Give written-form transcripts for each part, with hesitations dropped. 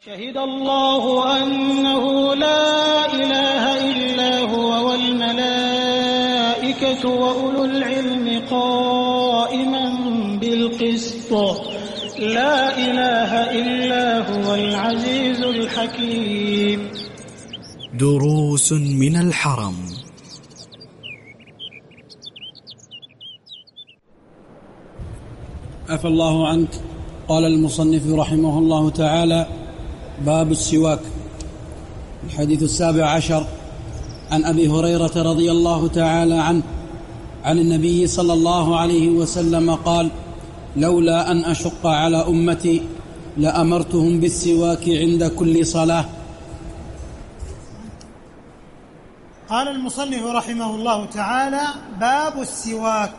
شهد الله أنه لا إله إلا هو والملائكة وأولو العلم قائما بالقسط لا إله إلا هو العزيز الحكيم. دروس من الحرم. عفى الله عنك. قال المصنف رحمه الله تعالى: باب السواك. الحديث 17 عن أبي هريرة رضي الله تعالى عنه عن النبي صلى الله عليه وسلم قال: لولا أن أشق على أمتي لأمرتهم بالسواك عند كل صلاة. قال المصنف رحمه الله تعالى: باب السواك.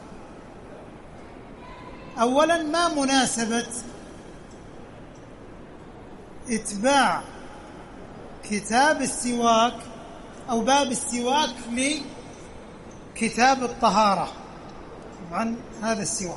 أولا، ما مناسبة إتباع كتاب السواك أو باب السواك لكتاب الطهارة؟ طبعا هذا السواك،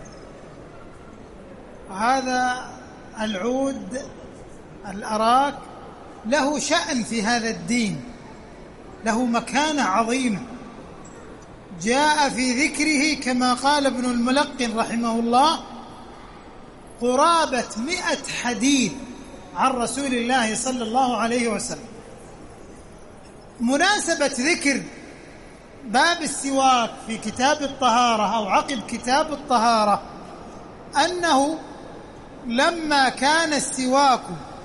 هذا العود الأراك له شأن في هذا الدين، له مكانة عظيمة جاء في ذكره كما قال ابن الملقن رحمه الله قرابة 100 حديث عن رسول الله صلى الله عليه وسلم. مناسبة ذكر باب السواك في كتاب الطهارة أو عقب كتاب الطهارة أنه لما كان السواك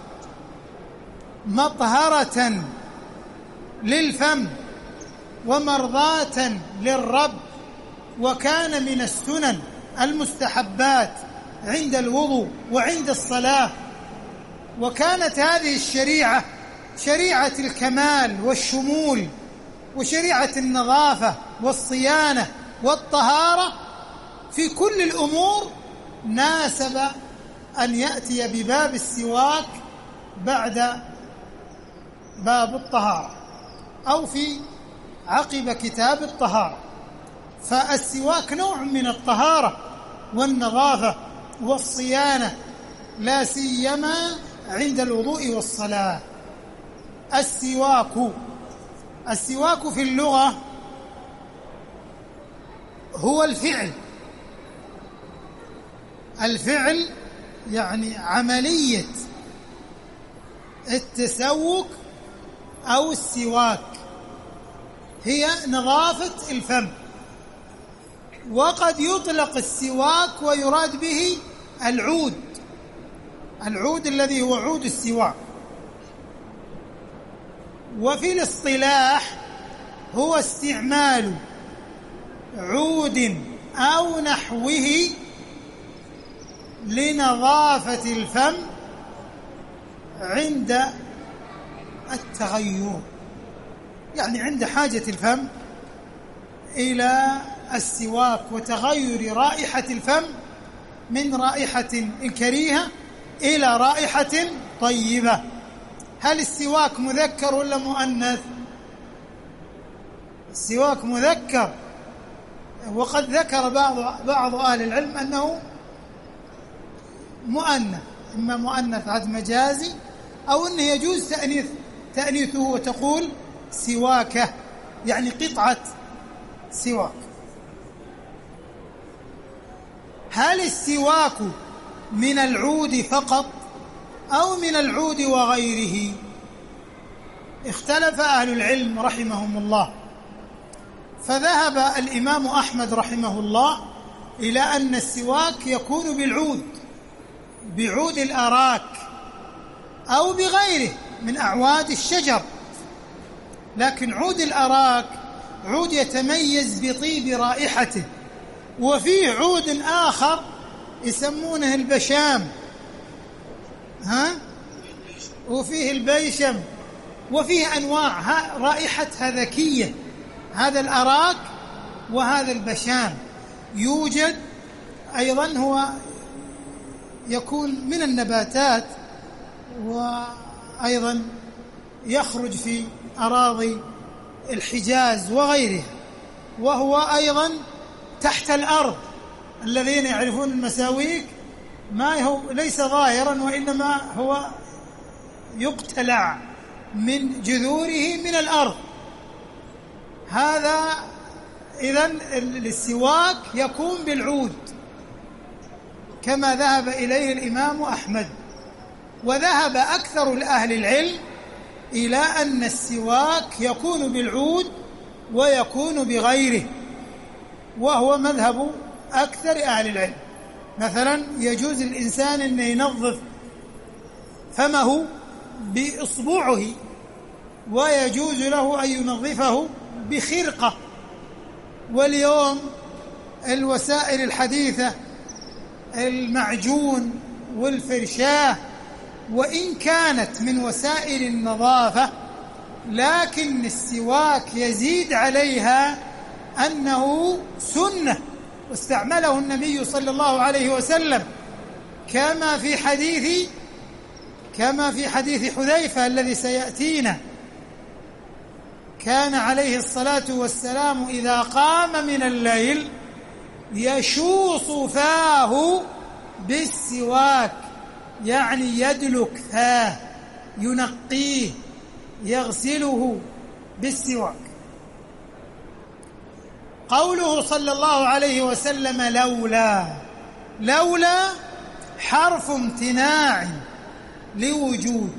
مطهرة للفم ومرضاة للرب، وكان من السنن المستحبات عند الوضوء وعند الصلاة، وكانت هذه الشريعة شريعة الكمال والشمول وشريعة النظافة والصيانة والطهارة في كل الأمور، ناسب أن يأتي بباب السواك بعد باب الطهارة أو في عقب كتاب الطهارة. فالسواك نوع من الطهارة والنظافة والصيانة، لا سيما عند الوضوء والصلاة. السواك في اللغة هو الفعل يعني عملية التسوك أو السواك، هي نظافة الفم. وقد يطلق السواك ويراد به العود الذي هو عود السواك. وفي الاصطلاح هو استعمال عود أو نحوه لنظافة الفم عند التغير، يعني عند حاجة الفم إلى السواك وتغير رائحة الفم من رائحة كريهة إلى رائحة طيبة. هل السواك مذكر ولا مؤنث؟ السواك مذكر، وقد ذكر بعض أهل العلم أنه مؤنث، إما مؤنث عد مجازي أو أنه يجوز تأنيثه وتقول سواكة، يعني قطعة سواك. هل السواك من العود فقط أو من العود وغيره؟ اختلف أهل العلم رحمهم الله، فذهب الإمام أحمد رحمه الله إلى أن السواك يكون بعود الأراك أو بغيره من أعواد الشجر، لكن عود الأراك عود يتميز بطيب رائحته. وفيه عود آخر يسمونه البشام، وفيه البيشم، وفيه أنواع رائحتها ذكية، هذا الأراك وهذا البشام. يوجد أيضا، هو يكون من النباتات وأيضا يخرج في أراضي الحجاز وغيرها، وهو أيضا تحت الأرض. الذين يعرفون المساويك ما هو ليس ظاهرا، وإنما هو يقتلع من جذوره من الأرض. هذا إذن السواك يكون بالعود كما ذهب إليه الإمام أحمد. وذهب أكثر أهل العلم إلى أن السواك يكون بالعود ويكون بغيره، وهو مذهب أكثر أهل العلم. مثلا يجوز الإنسان أن ينظف فمه بإصبعه، ويجوز له أن ينظفه بخرقة. واليوم الوسائل الحديثة المعجون والفرشاة وإن كانت من وسائل النظافة، لكن السواك يزيد عليها أنه سنة، واستعمله النبي صلى الله عليه وسلم كما في حديث حذيفة الذي سيأتينا. كان عليه الصلاة والسلام إذا قام من الليل يشوص فاه بالسواك، يعني يدلك فاه، ينقيه، يغسله بالسواك. قوله صلى الله عليه وسلم لولا حرف امتناع لوجود،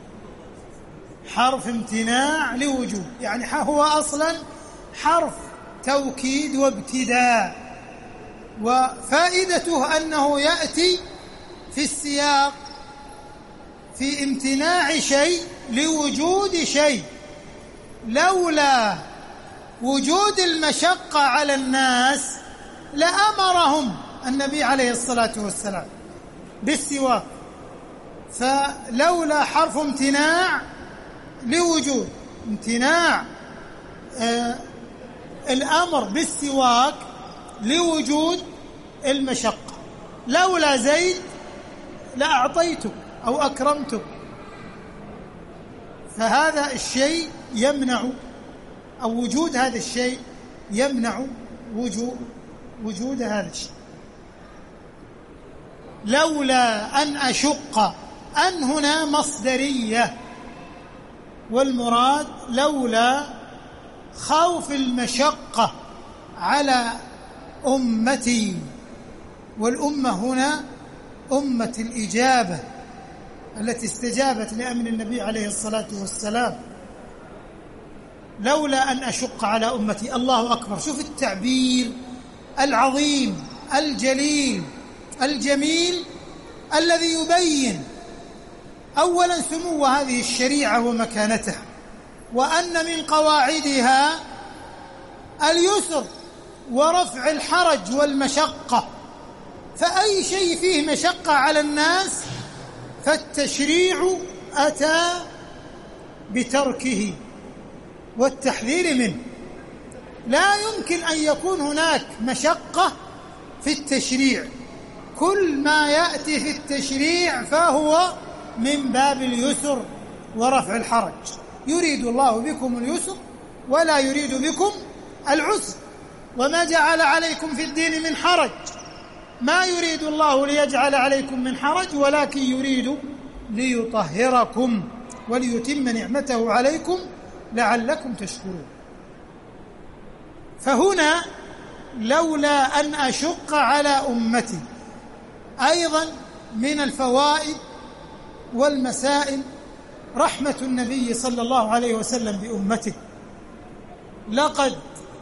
حرف امتناع لوجود، يعني هو أصلا حرف توكيد وابتداء، وفائدته أنه يأتي في السياق في امتناع شيء لوجود شيء. لولا وجود المشقة على الناس لأمرهم النبي عليه الصلاة والسلام بالسواك. فلولا حرف امتناع لوجود، امتناع الأمر بالسواك لوجود المشقة. لولا زيد لأعطيتك أو أكرمتك. فهذا الشيء يمنع، أو وجود هذا الشيء يمنع وجود هذا الشيء. لولا أن أشق، أن هنا مصدرية، والمراد لولا خوف المشقة على أمتي، والأمة هنا أمة الإجابة التي استجابت لأمر النبي عليه الصلاة والسلام. لولا أن أشق على أمتي. الله أكبر، شوف التعبير العظيم الجليل الجميل الذي يبين أولا سمو هذه الشريعة ومكانتها، وأن من قواعدها اليسر ورفع الحرج والمشقة. فأي شيء فيه مشقة على الناس فالتشريع أتى بتركه والتحذير منه. لا يمكن أن يكون هناك مشقة في التشريع، كل ما يأتي في التشريع فهو من باب اليسر ورفع الحرج. يريد الله بكم اليسر ولا يريد بكم العسر، وما جعل عليكم في الدين من حرج. ما يريد الله ليجعل عليكم من حرج، ولكن يريد ليطهركم وليتم نعمته عليكم لعلكم تشكرون. فهنا لولا أن أشق على أمتي. أيضا من الفوائد والمسائل رحمة النبي صلى الله عليه وسلم بأمته. لقد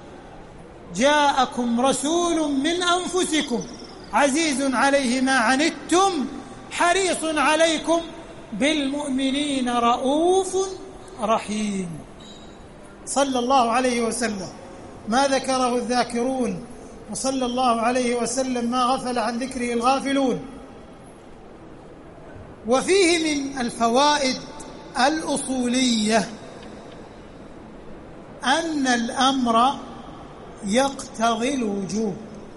جاءكم رسول من أنفسكم عزيز عليه ما عنتم حريص عليكم بالمؤمنين رؤوف رحيم. صلى الله عليه وسلم ما ذكره الذاكرون، وصلى الله عليه وسلم ما غفل عن ذكره الغافلون. وفيه من الفوائد الأصولية أن الأمر يقتضي الوجوب.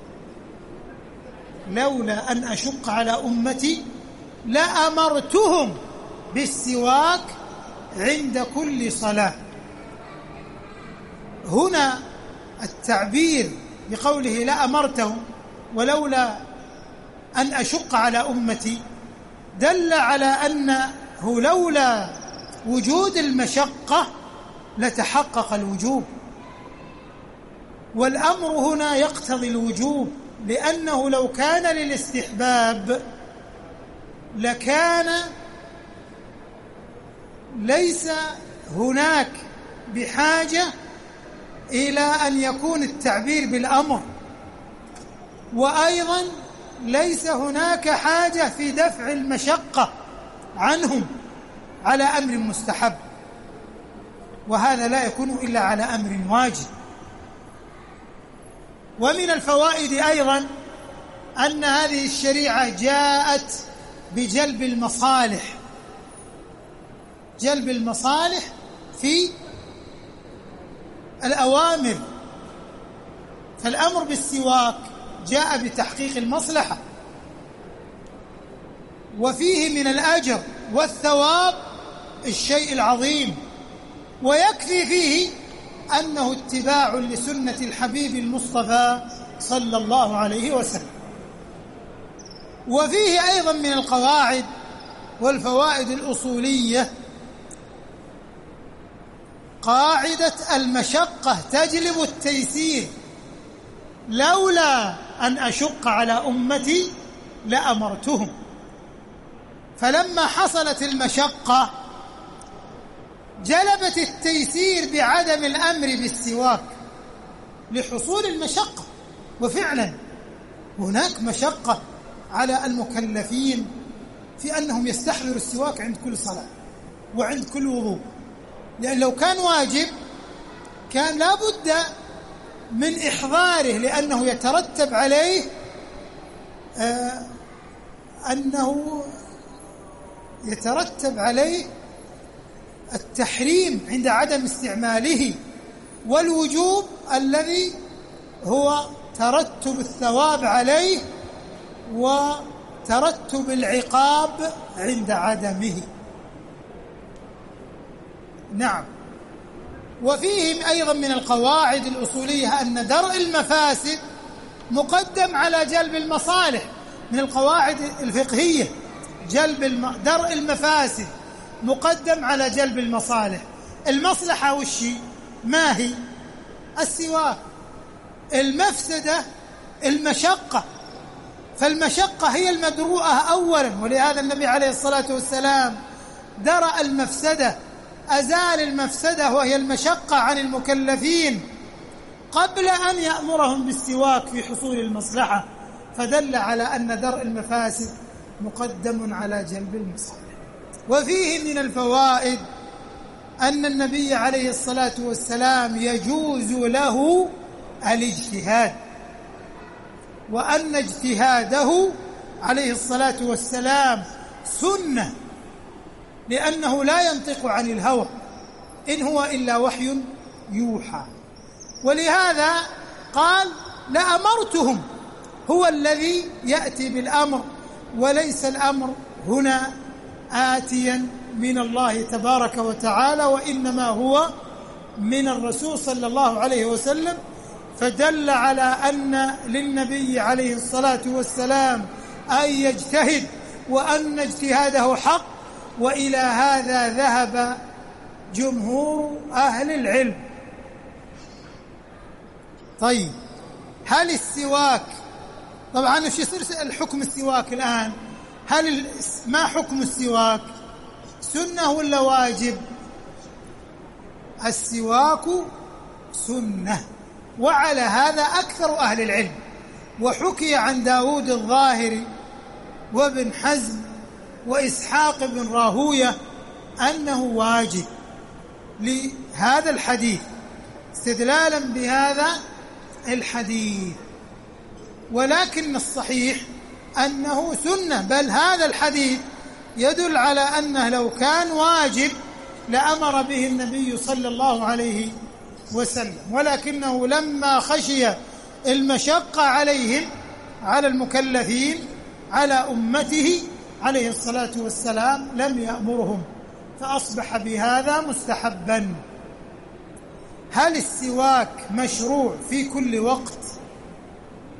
لولا أن أشق على أمتي لأمرتهم بالسواك عند كل صلاة. هنا التعبير بقوله لأمرتهم ولولا أن أشق على أمتي دل على أن لأنه لولا وجود المشقة لتحقق الوجوب، والأمر هنا يقتضي الوجوب، لأنه لو كان للاستحباب لكان ليس هناك بحاجة إلى أن يكون التعبير بالأمر، وأيضا ليس هناك حاجة في دفع المشقة عنهم على أمر مستحب، وهذا لا يكون إلا على أمر واجب. ومن الفوائد أيضا أن هذه الشريعة جاءت بجلب المصالح، جلب المصالح في الأوامر، فالأمر بالسواك جاء بتحقيق المصلحة، وفيه من الأجر والثواب الشيء العظيم، ويكفي فيه أنه اتباع لسنة الحبيب المصطفى صلى الله عليه وسلم. وفيه أيضا من القواعد والفوائد الأصولية قاعدة المشقة تجلب التيسير، لولا أن أشق على أمتي لأمرتهم. فلما حصلت المشقة جلبت التيسير بعدم الأمر بالسواك لحصول المشقة. وفعلا هناك مشقة على المكلفين في أنهم يستحضروا السواك عند كل صلاة وعند كل وضوء، لأن لو كان واجب كان لا بد من إحضاره، لأنه يترتب عليه التحريم عند عدم استعماله، والوجوب الذي هو ترتب الثواب عليه وترتب العقاب عند عدمه. نعم. وفيه أيضا من القواعد الأصولية أن درء المفاسد مقدم على جلب المصالح، من القواعد الفقهية درء المفاسد مقدم على جلب المصالح. المصلحة والشيء ما هي؟ السواك. المفسدة المشقة، فالمشقة هي المدروءة أولا، ولهذا النبي عليه الصلاة والسلام درأ المفسدة، أزال المفسدة وهي المشقة عن المكلفين قبل أن يأمرهم بالسواك في حصول المصلحة، فدل على أن درء المفاسد مقدم على جلب المصالح. وفيه من الفوائد أن النبي عليه الصلاة والسلام يجوز له الاجتهاد، وأن اجتهاده عليه الصلاة والسلام سنة، لأنه لا ينطق عن الهوى، إن هو إلا وحي يوحى. ولهذا قال لأمرتهم، هو الذي يأتي بالأمر، وليس الأمر هنا آتيا من الله تبارك وتعالى، وإنما هو من الرسول صلى الله عليه وسلم، فدل على أن للنبي عليه الصلاة والسلام أن يجتهد، وأن اجتهاده حق، وإلى هذا ذهب جمهور أهل العلم. طيب، هل السواك، طبعا ايش يصير الحكم السواك الآن؟ ما حكم السواك؟ سنة ولا واجب؟ السواك سنة، وعلى هذا أكثر أهل العلم. وحكي عن داود الظاهري وابن حزم وإسحاق بن راهوية أنه واجب لهذا الحديث، استدلالا بهذا الحديث. ولكن الصحيح أنه سنة، بل هذا الحديث يدل على أنه لو كان واجب لأمر به النبي صلى الله عليه وسلم، ولكنه لما خشي المشقة عليهم، على المكلفين، على أمته عليه الصلاة والسلام، لم يأمرهم، فأصبح بهذا مستحبا. هل السواك مشروع في كل وقت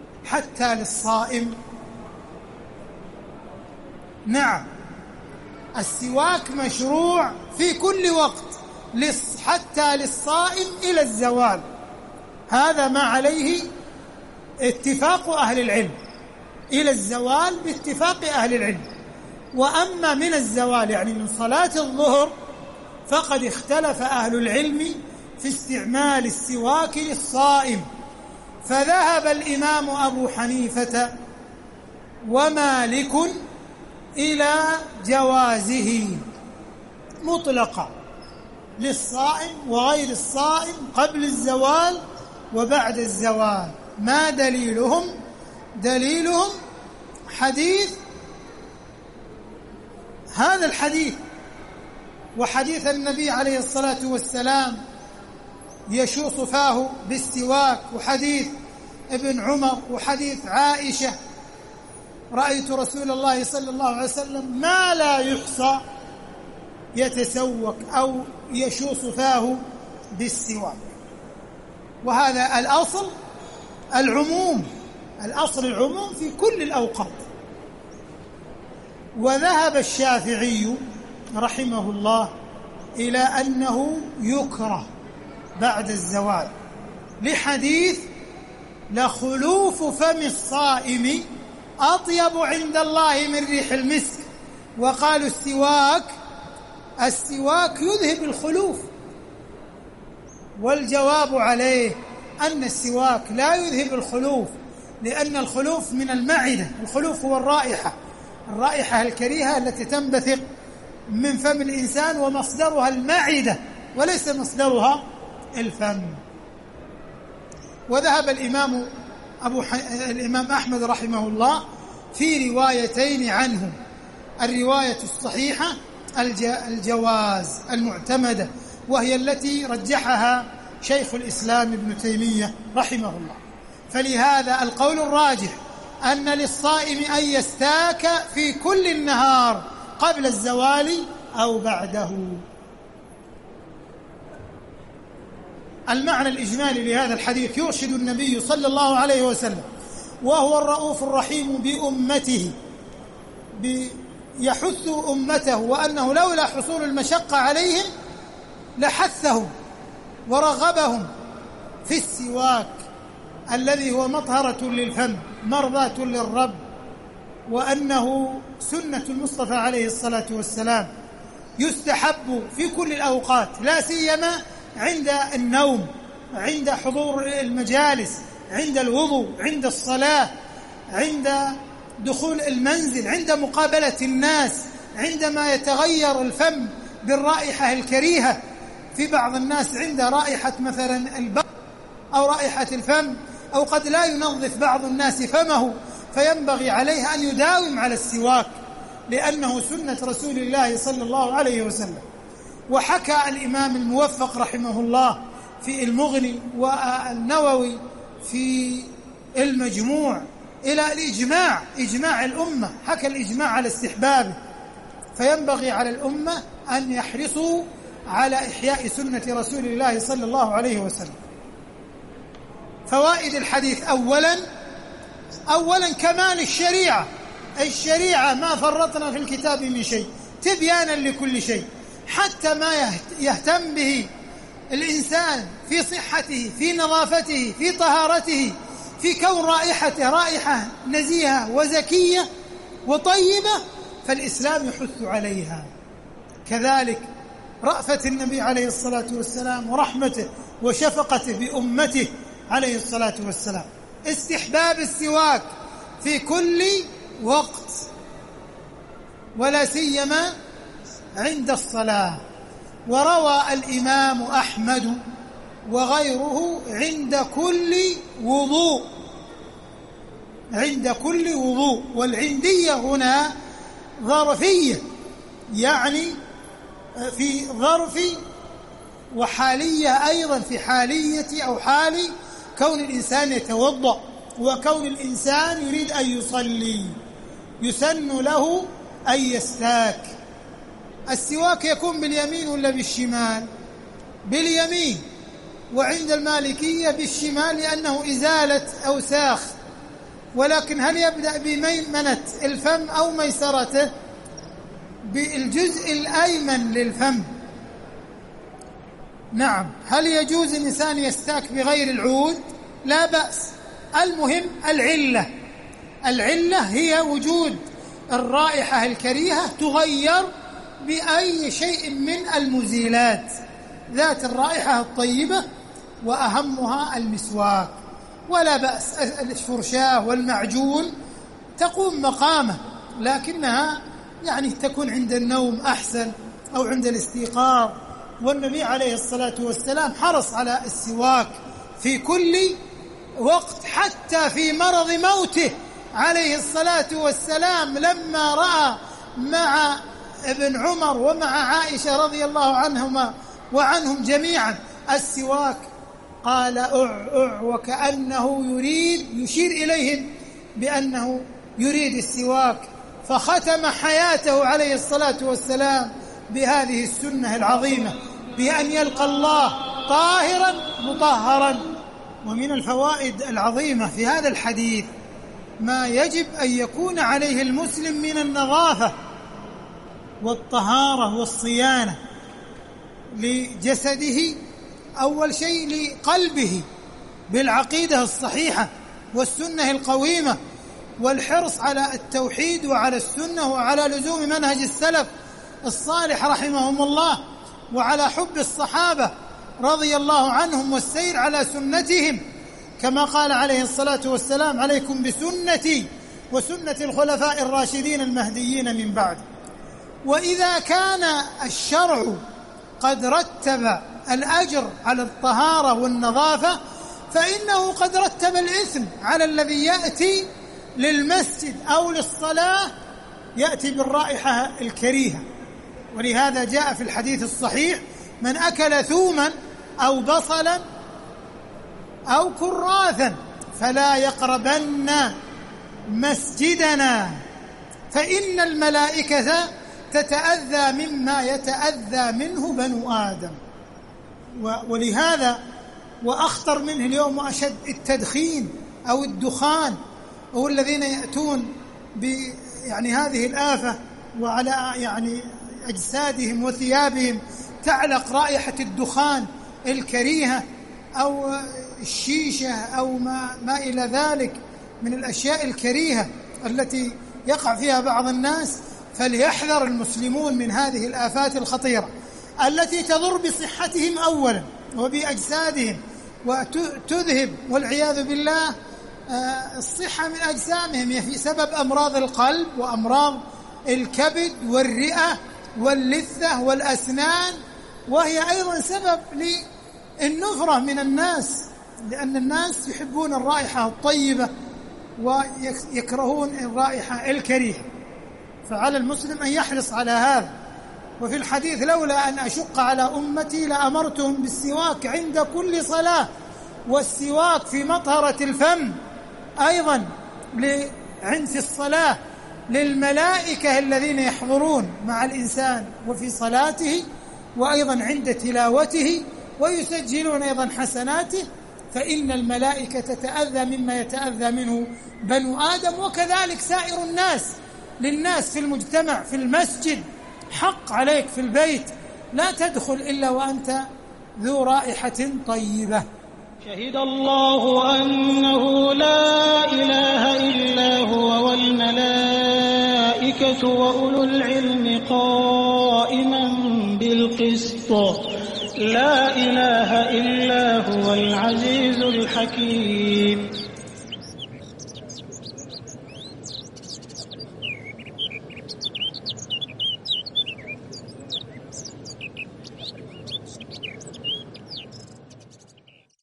حتى للصائم؟ نعم، السواك مشروع في كل وقت حتى للصائم إلى الزوال. هذا ما عليه اتفاق أهل العلم، إلى الزوال باتفاق أهل العلم. وأما من الزوال يعني من صلاة الظهر فقد اختلف أهل العلم في استعمال السواك للصائم، فذهب الإمام أبو حنيفة ومالك إلى جوازه مطلقا للصائم وغير الصائم قبل الزوال وبعد الزوال. ما دليلهم؟ دليلهم حديث هذا الحديث وحديث النبي عليه الصلاة والسلام يشوص فاه بالسواك، وحديث ابن عمر، وحديث عائشة رأيت رسول الله صلى الله عليه وسلم ما لا يحصى يتسوك أو يشوص فاه بالسواك. وهذا الأصل العموم، الأصل العموم في كل الأوقات. وذهب الشافعي رحمه الله إلى أنه يكره بعد الزوال لحديث لخلوف فم الصائم أطيب عند الله من ريح المسك، وقالوا السواك يذهب الخلوف. والجواب عليه أن السواك لا يذهب الخلوف، لأن الخلوف من المعدة، الخلوف هو الرائحة الكريهة التي تنبثق من فم الإنسان ومصدرها المعدة وليس مصدرها الفم. وذهب الإمام أحمد رحمه الله في روايتين عنه، الرواية الصحيحة الجواز المعتمدة، وهي التي رجحها شيخ الإسلام ابن تيمية رحمه الله. فلهذا القول الراجح أن للصائم أن يستاك في كل النهار قبل الزوال أو بعده. المعنى الإجمالي لهذا الحديث: يرشد النبي صلى الله عليه وسلم وهو الرؤوف الرحيم بأمته، يحث أمته، وأنه لولا حصول المشقة عليهم لحثهم ورغبهم في السواك الذي هو مطهرة للفم مرضاة للرب، وأنه سنة المصطفى عليه الصلاة والسلام يستحب في كل الأوقات، لا سيما عند النوم، عند حضور المجالس، عند الوضوء، عند الصلاة، عند دخول المنزل، عند مقابلة الناس، عندما يتغير الفم بالرائحة الكريهة. في بعض الناس عند رائحة مثلا البق أو رائحة الفم، أو قد لا ينظف بعض الناس فمه، فينبغي عليه أن يداوم على السواك لأنه سنة رسول الله صلى الله عليه وسلم. وحكى الإمام الموفق رحمه الله في المغني والنووي في المجموع إلى الإجماع، إجماع الأمة، حكى الإجماع على استحبابه. فينبغي على الأمة أن يحرصوا على إحياء سنة رسول الله صلى الله عليه وسلم. فوائد الحديث: أولا كمال الشريعة ما فرطنا في الكتاب من شيء، تبيانا لكل شيء، حتى ما يهتم به الإنسان في صحته، في نظافته، في طهارته، في كون رائحته رائحة نزيهة وزكية وطيبة، فالإسلام يحث عليها. كذلك رأفة النبي عليه الصلاة والسلام ورحمته وشفقته بأمته عليه الصلاة والسلام. استحباب السواك في كل وقت ولا سيما عند الصلاة. وروى الإمام أحمد وغيره عند كل وضوء، والعندية هنا ظرفية، يعني في ظرف، وحالية أيضا في حالية أو حال كون الإنسان يتوضأ وكون الإنسان يريد أن يصلي، يسن له أن يستاك. السواك يكون باليمين ولا بالشمال؟ باليمين، وعند المالكية بالشمال لأنه إزالة أوساخ. ولكن هل يبدأ بميمنة الفم أو ميسرته؟ بالجزء الأيمن للفم. نعم، هل يجوز الإنسان يستاك بغير العود؟ لا بأس. المهم العلة هي وجود الرائحة الكريهة تغير بأي شيء من المزيلات ذات الرائحة الطيبة، وأهمها المسواك. ولا بأس الفرشاة والمعجون تقوم مقامه، لكنها يعني تكون عند النوم أحسن أو عند الاستيقاظ. والنبي عليه الصلاة والسلام حرص على السواك في كل وقت، حتى في مرض موته عليه الصلاة والسلام لما رأى مع ابن عمر ومع عائشة رضي الله عنهما وعنهم جميعا السواك قال أع وكأنه يشير إليهم بأنه يريد السواك، فختم حياته عليه الصلاة والسلام بهذه السنة العظيمة، بأن يلقى الله طاهرا مطهرا. ومن الفوائد العظيمة في هذا الحديث ما يجب أن يكون عليه المسلم من النظافة والطهارة والصيانة لجسده، أول شيء لقلبه بالعقيدة الصحيحة والسنة القويمة، والحرص على التوحيد وعلى السنة وعلى لزوم منهج السلف الصالح رحمهم الله، وعلى حب الصحابة رضي الله عنهم والسير على سنتهم، كما قال عليه الصلاة والسلام عليكم بسنتي وسنة الخلفاء الراشدين المهديين من بعد. وإذا كان الشرع قد رتب الأجر على الطهارة والنظافة، فإنه قد رتب الإثم على الذي يأتي للمسجد أو للصلاة يأتي بالرائحة الكريهة. ولهذا جاء في الحديث الصحيح من أكل ثوما أو بصلا أو كراثا فلا يقربن مسجدنا فإن الملائكة تتأذى مما يتأذى منه بنو آدم. ولهذا وأخطر منه اليوم وأشد التدخين أو الدخان، أو الذين يأتون يعني هذه الآفة وعلى يعني أجسادهم وثيابهم تعلق رائحة الدخان الكريهة أو الشيشة أو ما إلى ذلك من الأشياء الكريهة التي يقع فيها بعض الناس. فليحذر المسلمون من هذه الآفات الخطيرة التي تضر بصحتهم أولا وبأجسادهم، وتذهب والعياذ بالله الصحة من أجسامهم، في سبب أمراض القلب وأمراض الكبد والرئة واللثة والأسنان، وهي أيضا سبب للنفرة من الناس، لأن الناس يحبون الرائحة الطيبة ويكرهون الرائحة الكريهة. فعلى المسلم أن يحرص على هذا. وفي الحديث لولا أن أشق على أمتي لأمرتهم بالسواك عند كل صلاة، والسواك في مطهرة الفم أيضا في الصلاة للملائكة الذين يحضرون مع الإنسان وفي صلاته، وأيضا عند تلاوته، ويسجلون أيضا حسناته، فإن الملائكة تتأذى مما يتأذى منه بنو آدم. وكذلك سائر الناس، للناس في المجتمع في المسجد حق عليك في البيت لا تدخل إلا وأنت ذو رائحة طيبة. شهد الله أنه لا إله إلا هو والملائكة وأولو العلم قائما بالقسط لا إله إلا هو العزيز الحكيم.